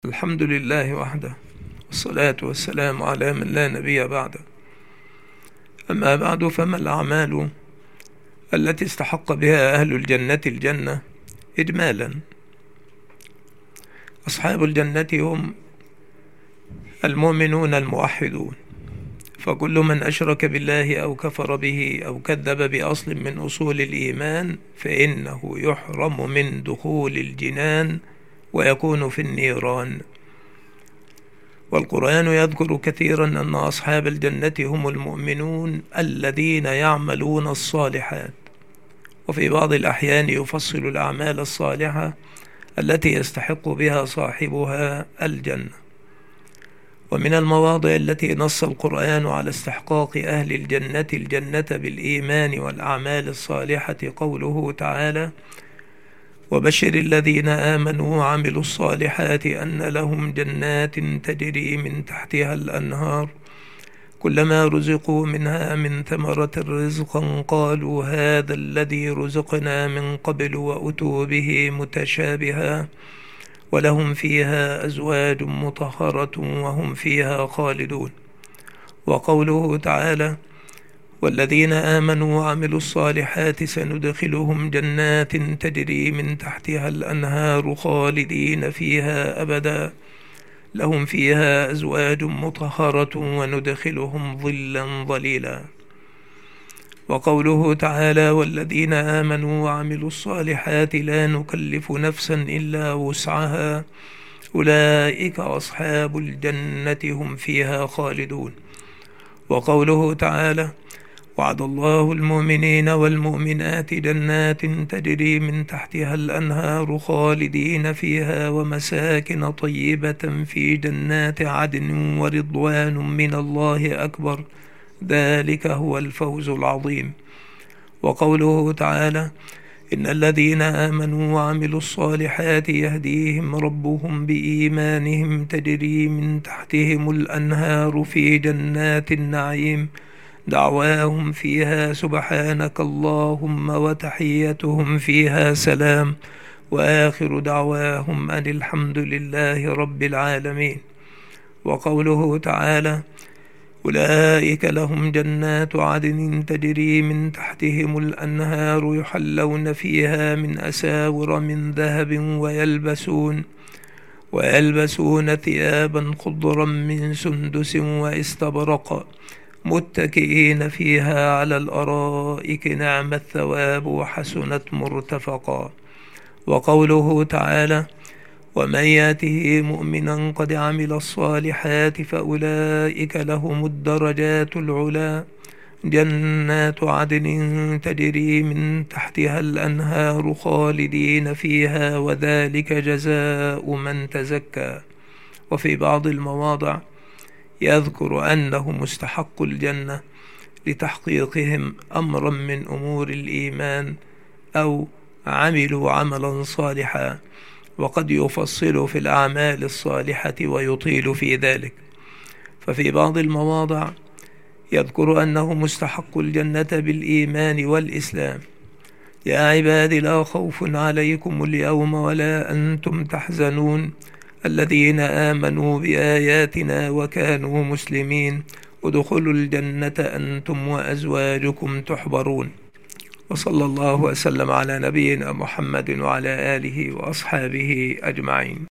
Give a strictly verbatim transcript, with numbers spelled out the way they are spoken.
الحمد لله وحده، والصلاة والسلام على من لا نبي بعده. أما بعد، فما الأعمال التي استحق بها أهل الجنة الجنة إجمالا؟ أصحاب الجنة هم المؤمنون الموحدون، فكل من أشرك بالله أو كفر به أو كذب بأصل من أصول الإيمان فإنه يحرم من دخول الجنان ويكون في النيران. والقرآن يذكر كثيرا أن أصحاب الجنة هم المؤمنون الذين يعملون الصالحات، وفي بعض الأحيان يفصل الأعمال الصالحة التي يستحق بها صاحبها الجنة. ومن المواضع التي نص القرآن على استحقاق أهل الجنة الجنة بالإيمان والأعمال الصالحة قوله تعالى: وبشر الذين آمنوا وعملوا الصالحات أن لهم جنات تجري من تحتها الأنهار كلما رزقوا منها من ثمرة رزقا قالوا هذا الذي رزقنا من قبل وأتوا به متشابها ولهم فيها أزواج مطهرة وهم فيها خالدون. وقوله تعالى: والذين آمنوا وعملوا الصالحات سندخلهم جنات تجري من تحتها الأنهار خالدين فيها أبدا لهم فيها أزواج مطهرة وندخلهم ظلا ظليلا. وقوله تعالى: والذين آمنوا وعملوا الصالحات لا نكلف نفسا إلا وسعها أولئك أصحاب الجنة هم فيها خالدون. وقوله تعالى: وعد الله المؤمنين والمؤمنات جنات تجري من تحتها الأنهار خالدين فيها ومساكن طيبة في جنات عدن ورضوان من الله أكبر ذلك هو الفوز العظيم. وقوله تعالى: إن الذين آمنوا وعملوا الصالحات يهديهم ربهم بإيمانهم تجري من تحتهم الأنهار في جنات النعيم دعواهم فيها سبحانك اللهم وتحيتهم فيها سلام وآخر دعواهم أن الحمد لله رب العالمين. وقوله تعالى: أولئك لهم جنات عدن تجري من تحتهم الأنهار يحلون فيها من أساور من ذهب ويلبسون ويلبسون ثيابا خضرا من سندس واستبرق متكئين فيها على الأرائك نعم الثواب وحسنت مرتفقا. وقوله تعالى: ومن ياته مؤمنا قد عمل الصالحات فأولئك لهم الدرجات العلا جنات عدن تجري من تحتها الأنهار خالدين فيها وذلك جزاء من تزكى. وفي بعض المواضع يذكر أنه مستحق الجنة لتحقيقهم أمرا من أمور الإيمان أو عملوا عملا صالحا، وقد يفصل في الأعمال الصالحة ويطيل في ذلك. ففي بعض المواضع يذكر أنه مستحق الجنة بالإيمان والإسلام: يا عباد لا خوف عليكم اليوم ولا أنتم تحزنون الذين آمنوا بآياتنا وكانوا مسلمين ادخلوا الجنة أنتم وأزواجكم تحبرون. وصلى الله وسلم على نبينا محمد وعلى آله وأصحابه أجمعين.